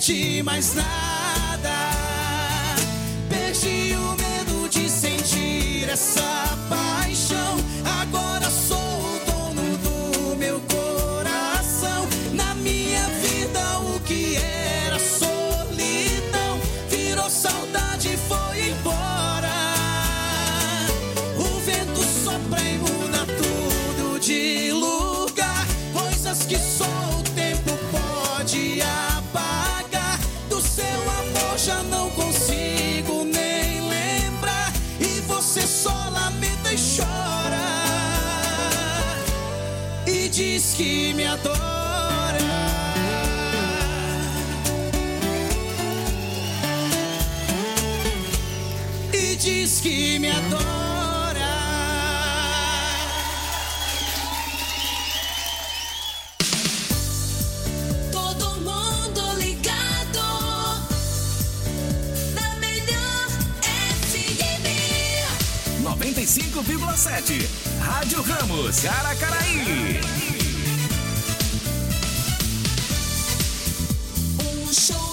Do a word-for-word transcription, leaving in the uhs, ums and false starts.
perdi mais nada. Perdi o medo de sentir essa paixão. Agora sou o dono do meu coração. Na minha vida o que era solidão virou saudade e foi embora. O vento sopra e muda tudo de lugar. Coisas que só o tempo pode apagar. Do seu amor já não consigo nem lembrar. E você só lamenta e chora e diz que me adora. E diz que me adora. Todo mundo ligado na melhor F M. noventa e cinco vírgula sete. Rádio Ramos, Caracaraí. Um show